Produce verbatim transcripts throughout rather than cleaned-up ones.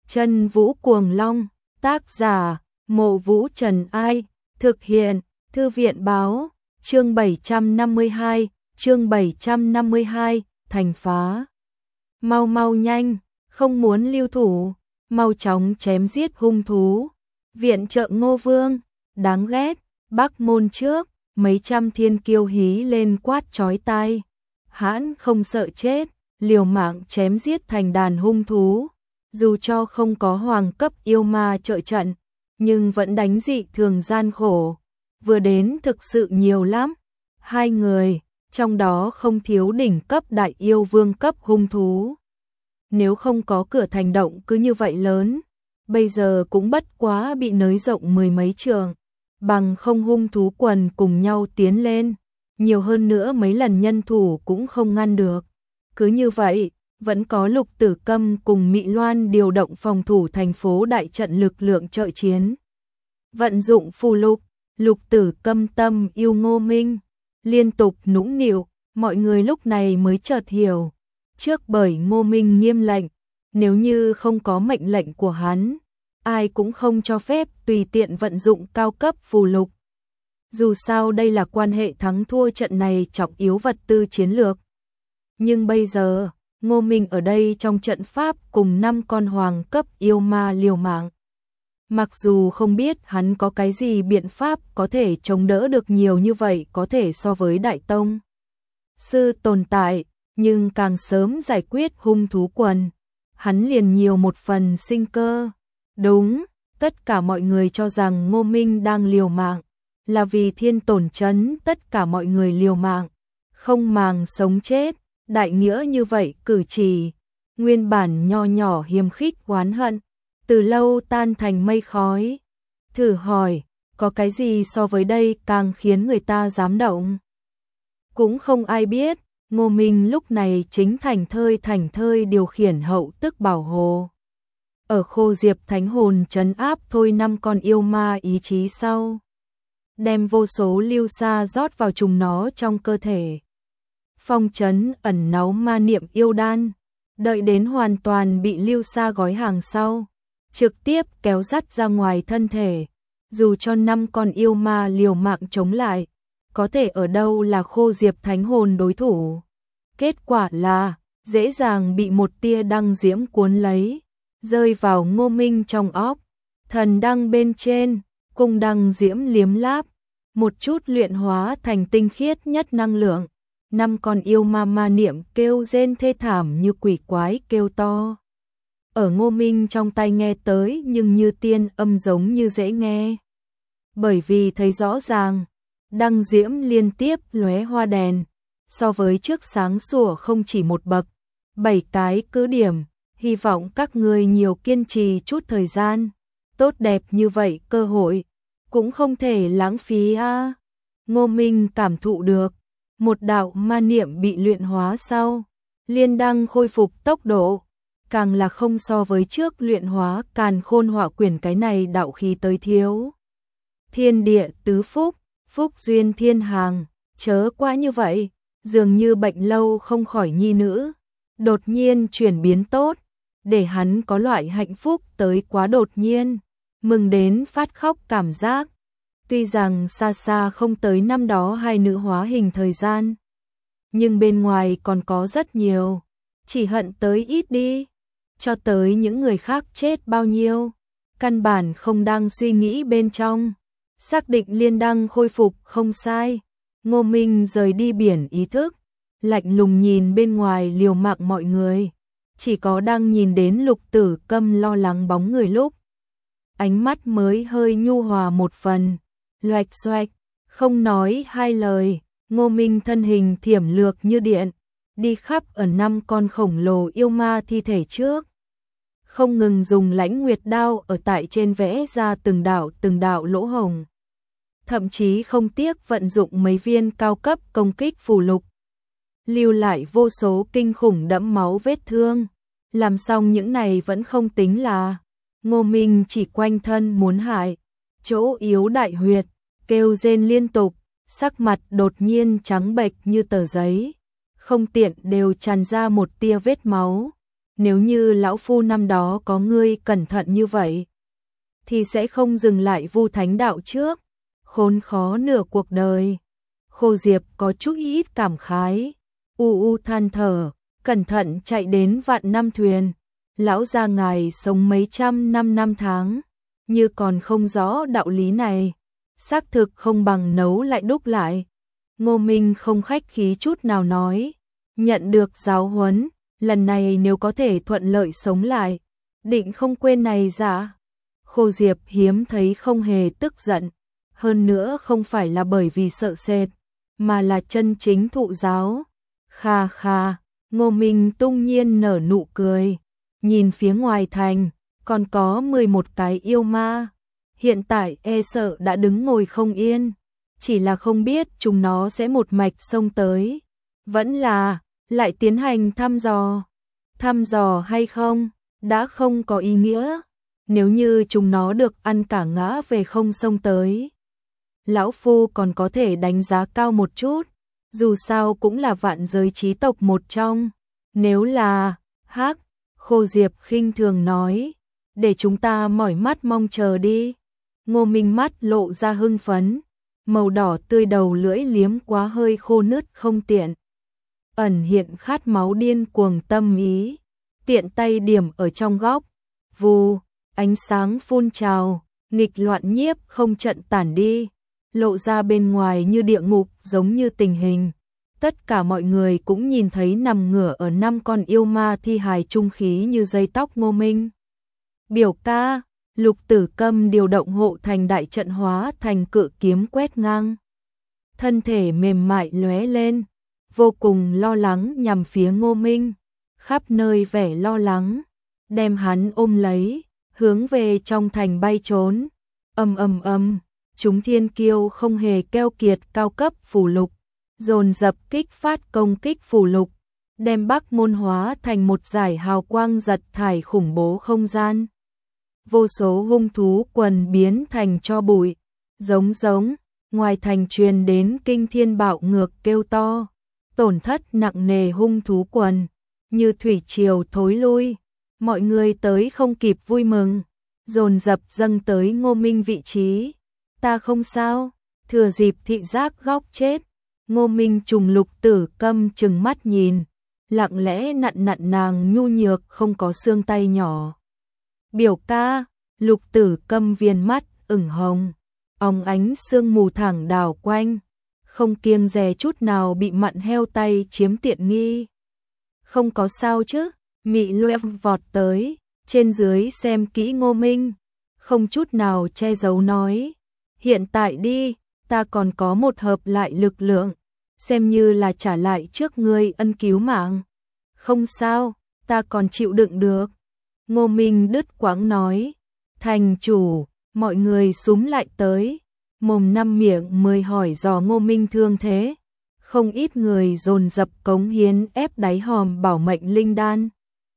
Chân Vũ Cuồng Long, tác giả, Mộ Vũ Trần Ai, thực hiện, Thư viện báo, chương bảy trăm năm mươi hai, chương bảy trăm năm mươi hai, thành phá. Mau mau nhanh, không muốn lưu thủ, mau chóng chém giết hung thú. Viện trợ Ngô Vương, đáng ghét, Bắc Môn trước, mấy trăm thiên kiêu hí lên quát chói tai. Hãn không sợ chết, liều mạng chém giết thành đàn hung thú. Dù cho không có hoàng cấp yêu ma trợ trận, nhưng vẫn đánh dị thường gian khổ. Vừa đến thực sự nhiều lắm. Hai người, trong đó không thiếu đỉnh cấp đại yêu vương cấp hung thú. Nếu không có cửa thành động cứ như vậy lớn, bây giờ cũng bất quá bị nới rộng mười mấy trường. Bằng không hung thú quần cùng nhau tiến lên, nhiều hơn nữa mấy lần nhân thủ cũng không ngăn được. Cứ như vậy, vẫn có Lục Tử Câm cùng Mị Loan điều động phòng thủ thành phố đại trận lực lượng trợ chiến. Vận dụng phù lục, Lục Tử Câm tâm yêu Ngô Minh, liên tục nũng nịu, mọi người lúc này mới chợt hiểu. Trước bởi Ngô Minh nghiêm lệnh, nếu như không có mệnh lệnh của hắn, ai cũng không cho phép tùy tiện vận dụng cao cấp phù lục. Dù sao đây là quan hệ thắng thua trận này trọng yếu vật tư chiến lược. Nhưng bây giờ, Ngô Minh ở đây trong trận pháp cùng năm con hoàng cấp yêu ma liều mạng. Mặc dù không biết hắn có cái gì biện pháp có thể chống đỡ được nhiều như vậy có thể so với Đại Tông Sư tồn tại, nhưng càng sớm giải quyết hung thú quần, hắn liền nhiều một phần sinh cơ. Đúng, tất cả mọi người cho rằng Ngô Minh đang liều mạng, là vì thiên tổn trấn tất cả mọi người liều mạng, không màng sống chết. Đại nghĩa như vậy cử chỉ, nguyên bản nho nhỏ hiềm khích oán hận, từ lâu tan thành mây khói. Thử hỏi, có cái gì so với đây càng khiến người ta dám động? Cũng không ai biết, Ngô Minh lúc này chính thành thơi thành thơi điều khiển hậu tức bảo hồ. Ở Khô Diệp Thánh Hồn trấn áp thôi năm con yêu ma ý chí sau. Đem vô số lưu sa rót vào trùng nó trong cơ thể. Phong trấn ẩn náu ma niệm yêu đan, đợi đến hoàn toàn bị lưu sa gói hàng sau, trực tiếp kéo dắt ra ngoài thân thể. Dù cho năm con yêu ma liều mạng chống lại, có thể ở đâu là Khô Diệp Thánh Hồn đối thủ. Kết quả là, dễ dàng bị một tia đăng diễm cuốn lấy, rơi vào Ngô Minh trong óc. Thần đăng bên trên, cung đăng diễm liếm láp, một chút luyện hóa thành tinh khiết nhất năng lượng. Năm con yêu ma ma niệm kêu rên thê thảm như quỷ quái kêu to. Ở Ngô Minh trong tai nghe tới nhưng như tiên âm giống như dễ nghe. Bởi vì thấy rõ ràng, đăng diễm liên tiếp lóe hoa đèn, so với trước sáng sủa không chỉ một bậc. Bảy cái cứ điểm, hy vọng các người nhiều kiên trì chút thời gian. Tốt đẹp như vậy cơ hội, cũng không thể lãng phí a. À. Ngô Minh cảm thụ được. Một đạo ma niệm bị luyện hóa sau, liên đăng khôi phục tốc độ, càng là không so với trước luyện hóa Càn Khôn Hỏa Quyển cái này đạo khí tới thiếu. Thiên địa tứ phúc, phúc duyên thiên hàng, chớ quá như vậy, dường như bệnh lâu không khỏi nhi nữ, đột nhiên chuyển biến tốt, để hắn có loại hạnh phúc tới quá đột nhiên, mừng đến phát khóc cảm giác. Tuy rằng xa xa không tới năm đó hai nữ hóa hình thời gian, nhưng bên ngoài còn có rất nhiều, chỉ hận tới ít đi, cho tới những người khác chết bao nhiêu, căn bản không đang suy nghĩ bên trong. Xác định liên đăng khôi phục không sai, Ngô Minh rời đi biển ý thức, lạnh lùng nhìn bên ngoài liều mạng mọi người, chỉ có đang nhìn đến Lục Tử Câm lo lắng bóng người lúc, ánh mắt mới hơi nhu hòa một phần. Loạch xoạch, không nói hai lời, Ngô Minh thân hình thiểm lược như điện, đi khắp ở năm con khổng lồ yêu ma thi thể trước. Không ngừng dùng lãnh nguyệt đao ở tại trên vẽ ra từng đạo từng đạo lỗ hồng. Thậm chí không tiếc vận dụng mấy viên cao cấp công kích phù lục. Lưu lại vô số kinh khủng đẫm máu vết thương. Làm xong những này vẫn không tính là, Ngô Minh chỉ quanh thân muốn hại. Chỗ yếu đại huyệt, kêu rên liên tục, sắc mặt đột nhiên trắng bệch như tờ giấy, không tiện đều tràn ra một tia vết máu. nếu như lão phu năm đó có ngươi cẩn thận như vậy, thì sẽ không dừng lại Vu Thánh đạo trước, khốn khó nửa cuộc đời. Khô Diệp có chút ít cảm khái, u u than thở, cẩn thận chạy đến vạn năm thuyền. Lão gia ngài sống mấy trăm năm năm tháng, như còn không rõ đạo lý này, xác thực không bằng nấu lại đúc lại. Ngô Minh không khách khí chút nào nói, nhận được giáo huấn, lần này nếu có thể thuận lợi sống lại, định không quên này dạ. Khô Diệp hiếm thấy không hề tức giận, hơn nữa không phải là bởi vì sợ sệt, mà là chân chính thụ giáo. Kha kha, Ngô Minh tung nhiên nở nụ cười, nhìn phía ngoài thành, còn có mười một cái yêu ma, hiện tại e sợ đã đứng ngồi không yên, chỉ là không biết chúng nó sẽ một mạch xông tới, vẫn là lại tiến hành thăm dò. Thăm dò hay không, đã không có ý nghĩa, nếu như chúng nó được ăn cả ngã về không xông tới. Lão phu còn có thể đánh giá cao một chút, dù sao cũng là vạn giới chí tộc một trong, nếu là hắc, Khô Diệp khinh thường nói, để chúng ta mỏi mắt mong chờ đi. Ngô Minh mắt lộ ra hưng phấn, màu đỏ tươi đầu lưỡi liếm quá hơi khô nứt không tiện, ẩn hiện khát máu điên cuồng tâm ý, tiện tay điểm ở trong góc, vù, ánh sáng phun trào, nghịch loạn nhiếp không trận tản đi, lộ ra bên ngoài như địa ngục giống như tình hình. Tất cả mọi người cũng nhìn thấy nằm ngửa ở năm con yêu ma thi hài trung khí như dây tóc Ngô Minh. Biểu ca, Lục Tử Câm điều động hộ thành đại trận hóa thành cự kiếm quét ngang. Thân thể mềm mại lóe lên, vô cùng lo lắng nhằm phía Ngô Minh, khắp nơi vẻ lo lắng, đem hắn ôm lấy, hướng về trong thành bay trốn. Ầm ầm ầm, chúng thiên kiêu không hề keo kiệt cao cấp phù lục, dồn dập kích phát công kích phù lục, đem Bắc Môn hóa thành một dải hào quang giật thải khủng bố không gian. Vô số hung thú quần biến thành tro bụi, giống giống, ngoài thành truyền đến kinh thiên bạo ngược kêu to, tổn thất nặng nề hung thú quần, như thủy triều thối lui, mọi người tới không kịp vui mừng, dồn dập dâng tới Ngô Minh vị trí. Ta không sao, thừa dịp thị giác góc chết. Ngô Minh trùng Lục Tử Câm chừng mắt nhìn, lặng lẽ nặn nặn nàng nhu nhược không có xương tay nhỏ. Biểu ca, Lục Tử Câm viên mắt ửng hồng, óng ánh sương mù thẳng đảo quanh, không kiêng dè chút nào bị mặn heo tay chiếm tiện nghi. Không có sao chứ, Mị Loe vọt tới, trên dưới xem kỹ Ngô Minh, không chút nào che giấu nói, hiện tại đi, ta còn có một hợp lại lực lượng, xem như là trả lại trước ngươi ân cứu mạng. Không sao, ta còn chịu đựng được. Ngô Minh đứt quãng nói, thành chủ, mọi người xúm lại tới, mồm năm miệng mới hỏi dò Ngô Minh thương thế. Không ít người dồn dập cống hiến ép đáy hòm bảo mệnh linh đan.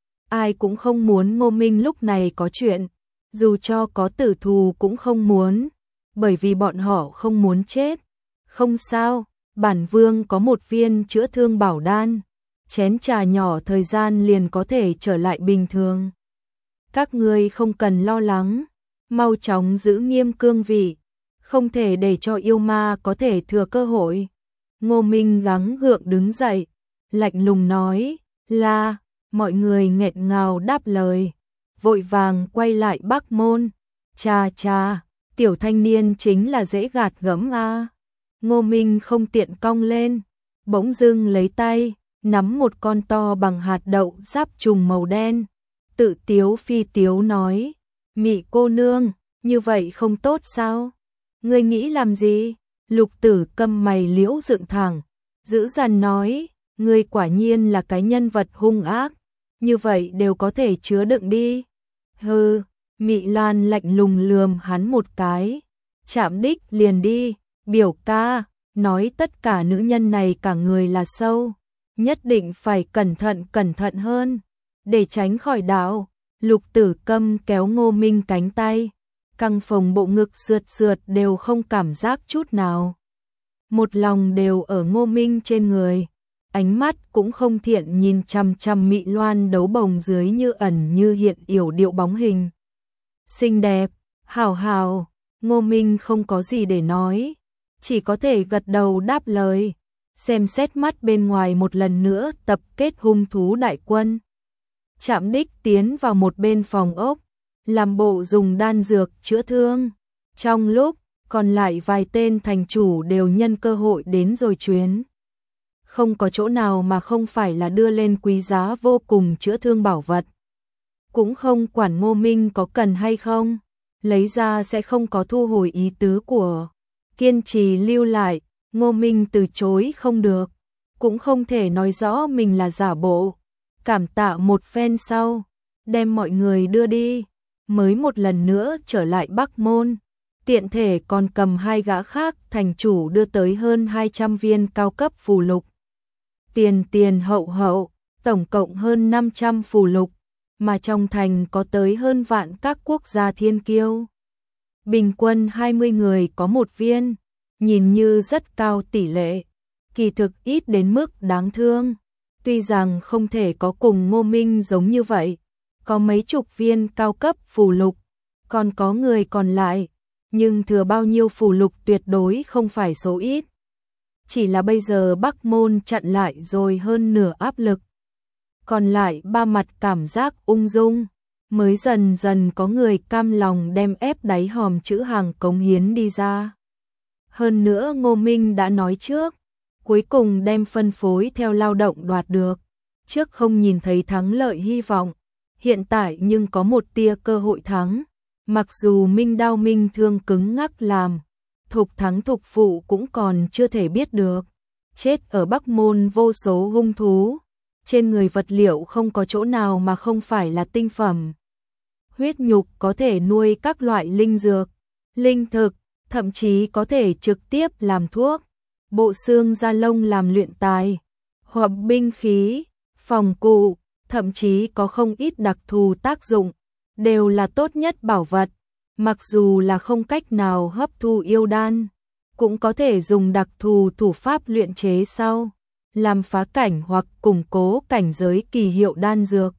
Ai cũng không muốn Ngô Minh lúc này có chuyện, dù cho có tử thù cũng không muốn, bởi vì bọn họ không muốn chết. Không sao, bản vương có một viên chữa thương bảo đan, chén trà nhỏ thời gian liền có thể trở lại bình thường. Các ngươi không cần lo lắng, mau chóng giữ nghiêm cương vị, không thể để cho yêu ma có thể thừa cơ hội. Ngô Minh gắng gượng đứng dậy, lạnh lùng nói, là, mọi người nghẹn ngào đáp lời, vội vàng quay lại Bắc Môn. Cha cha, tiểu thanh niên chính là dễ gạt gẫm a. Ngô Minh không tiện cong lên, bỗng dưng lấy tay, nắm một con to bằng hạt đậu giáp trùng màu đen, tự tiếu phi tiếu nói, Mị cô nương, như vậy không tốt sao? Ngươi nghĩ làm gì? Lục Tử Câm mày liễu dựng thẳng, dữ dằn nói, ngươi quả nhiên là cái nhân vật hung ác, như vậy đều có thể chứa đựng đi. Hừ, Mị Lan lạnh lùng lườm hắn một cái, chạm đích liền đi, biểu ca, nói tất cả nữ nhân này cả người là sâu, nhất định phải cẩn thận cẩn thận hơn, để tránh khỏi đạo. Lục Tử Câm kéo Ngô Minh cánh tay, căng phồng bộ ngực sượt sượt đều không cảm giác chút nào. Một lòng đều ở Ngô Minh trên người, ánh mắt cũng không thiện nhìn chằm chằm Mị Loan đấu bồng dưới như ẩn như hiện yểu điệu bóng hình. Xinh đẹp, hào hào, Ngô Minh không có gì để nói, chỉ có thể gật đầu đáp lời, xem xét mắt bên ngoài một lần nữa tập kết hung thú đại quân. Trạm đích tiến vào một bên phòng ốc, làm bộ dùng đan dược chữa thương. Trong lúc còn lại vài tên thành chủ đều nhân cơ hội đến rồi chuyến. Không có chỗ nào mà không phải là đưa lên quý giá vô cùng chữa thương bảo vật. Cũng không quản Ngô Minh có cần hay không, lấy ra sẽ không có thu hồi ý tứ của. Kiên trì lưu lại, Ngô Minh từ chối không được, cũng không thể nói rõ mình là giả bộ. Cảm tạ một phen sau, đem mọi người đưa đi, mới một lần nữa trở lại Bắc Môn. Tiện thể còn cầm hai gã khác thành chủ đưa tới hơn hai trăm viên cao cấp phù lục. Tiền tiền hậu hậu, tổng cộng hơn năm trăm phù lục, mà trong thành có tới hơn vạn các quốc gia thiên kiêu. Bình quân hai mươi người có một viên, nhìn như rất cao tỷ lệ, kỳ thực ít đến mức đáng thương. Tuy rằng không thể có cùng Ngô Minh giống như vậy, có mấy chục viên cao cấp phù lục, còn có người còn lại, nhưng thừa bao nhiêu phù lục tuyệt đối không phải số ít. Chỉ là bây giờ Bắc Môn chặn lại rồi hơn nửa áp lực. Còn lại ba mặt cảm giác ung dung, mới dần dần có người cam lòng đem ép đáy hòm chữ hàng cống hiến đi ra. Hơn nữa Ngô Minh đã nói trước, cuối cùng đem phân phối theo lao động đoạt được. Trước không nhìn thấy thắng lợi hy vọng, hiện tại nhưng có một tia cơ hội thắng. Mặc dù Minh Đao Minh Thương cứng ngắc làm, thục thắng thục phụ cũng còn chưa thể biết được. Chết ở Bắc Môn vô số hung thú, trên người vật liệu không có chỗ nào mà không phải là tinh phẩm. Huyết nhục có thể nuôi các loại linh dược, linh thực, thậm chí có thể trực tiếp làm thuốc. Bộ xương da lông làm luyện tài, hoặc binh khí, phòng cụ, thậm chí có không ít đặc thù tác dụng, đều là tốt nhất bảo vật. Mặc dù là không cách nào hấp thu yêu đan, cũng có thể dùng đặc thù thủ pháp luyện chế sau, làm phá cảnh hoặc củng cố cảnh giới kỳ hiệu đan dược.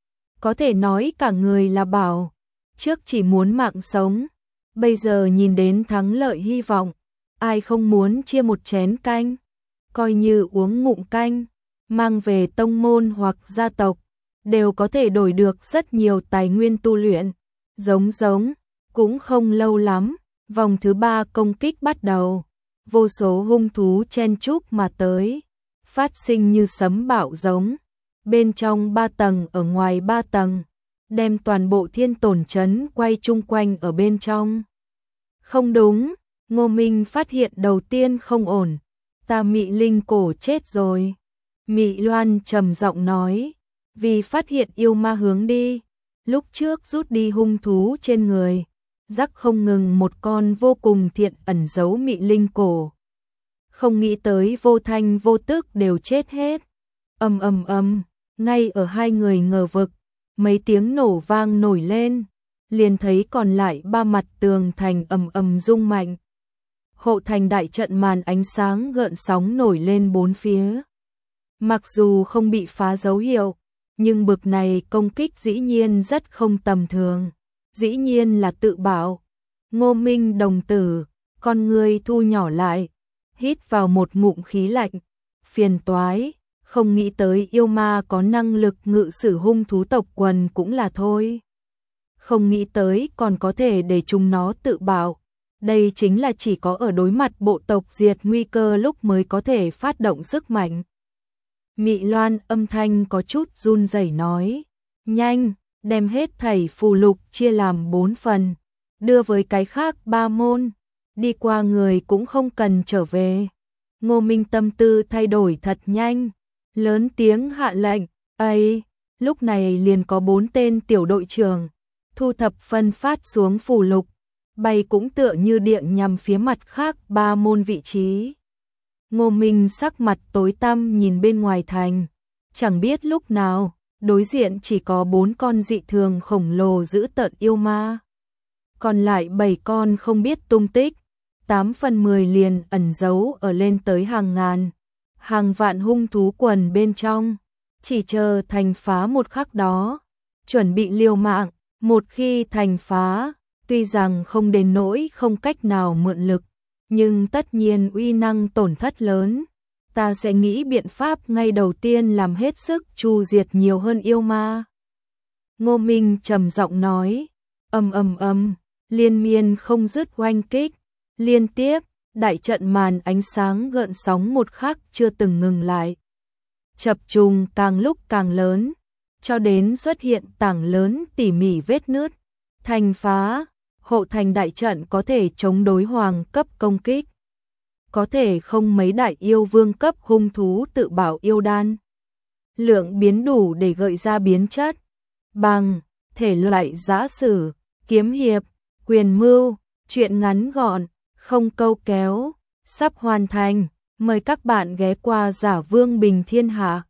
Có thể nói cả người là bảo, trước chỉ muốn mạng sống, bây giờ nhìn đến thắng lợi hy vọng, ai không muốn chia một chén canh, coi như uống ngụm canh, mang về tông môn hoặc gia tộc, đều có thể đổi được rất nhiều tài nguyên tu luyện. Giống giống, cũng không lâu lắm, vòng thứ ba công kích bắt đầu, vô số hung thú chen chúc mà tới, phát sinh như sấm bạo giống, bên trong ba tầng ở ngoài ba tầng, đem toàn bộ thiên tổn trấn quay chung quanh ở bên trong. Không đúng, Ngô Minh phát hiện đầu tiên không ổn, ta Mị Linh cổ chết rồi. Mị Loan trầm giọng nói, vì phát hiện yêu ma hướng đi, lúc trước rút đi hung thú trên người, rắc không ngừng một con vô cùng thiện ẩn giấu Mị Linh cổ. Không nghĩ tới vô thanh vô tức đều chết hết. Ầm ầm ầm, ngay ở hai người ngờ vực, mấy tiếng nổ vang nổi lên, liền thấy còn lại ba mặt tường thành ầm ầm rung mạnh. Hộ thành đại trận màn ánh sáng gợn sóng nổi lên bốn phía. Mặc dù không bị phá dấu hiệu, nhưng bực này công kích dĩ nhiên rất không tầm thường, dĩ nhiên là tự bảo. Ngô Minh đồng tử, con người thu nhỏ lại, hít vào một ngụm khí lạnh, phiền toái, không nghĩ tới yêu ma có năng lực ngự sử hung thú tộc quần cũng là thôi. Không nghĩ tới còn có thể để chúng nó tự bảo, đây chính là chỉ có ở đối mặt bộ tộc diệt nguy cơ lúc mới có thể phát động sức mạnh. Mị Loan âm thanh có chút run rẩy nói, nhanh, đem hết thảy phù lục chia làm bốn phần, đưa với cái khác ba môn, đi qua người cũng không cần trở về. Ngô Minh tâm tư thay đổi thật nhanh, lớn tiếng hạ lệnh, ấy, lúc này liền có bốn tên tiểu đội trưởng, thu thập phân phát xuống phù lục, bay cũng tựa như điện nhằm phía mặt khác ba môn vị trí. Ngô Minh sắc mặt tối tăm nhìn bên ngoài thành, chẳng biết lúc nào, đối diện chỉ có bốn con dị thường khổng lồ dữ tợn yêu ma. Còn lại bảy con không biết tung tích, tám phần mười liền ẩn giấu ở lên tới hàng ngàn. hàng vạn hung thú quần bên trong, chỉ chờ thành phá một khắc đó, chuẩn bị liều mạng, một khi thành phá, tuy rằng không đến nỗi không cách nào mượn lực, nhưng tất nhiên uy năng tổn thất lớn. Ta sẽ nghĩ biện pháp ngay đầu tiên làm hết sức tru diệt nhiều hơn yêu ma. Ngô Minh trầm giọng nói, ầm ầm ầm, liên miên không dứt oanh kích, liên tiếp, đại trận màn ánh sáng gợn sóng một khắc chưa từng ngừng lại. Chập trùng càng lúc càng lớn, cho đến xuất hiện tảng lớn tỉ mỉ vết nứt, thành phá, hộ thành đại trận có thể chống đối hoàng cấp công kích. Có thể không mấy đại yêu vương cấp hung thú tự bảo yêu đan. Lượng biến đủ để gợi ra biến chất, bằng, thể loại giã sử, kiếm hiệp, quyền mưu, truyện ngắn gọn, không câu kéo, sắp hoàn thành. Mời các bạn ghé qua Giả Vương Bình Thiên Hạ.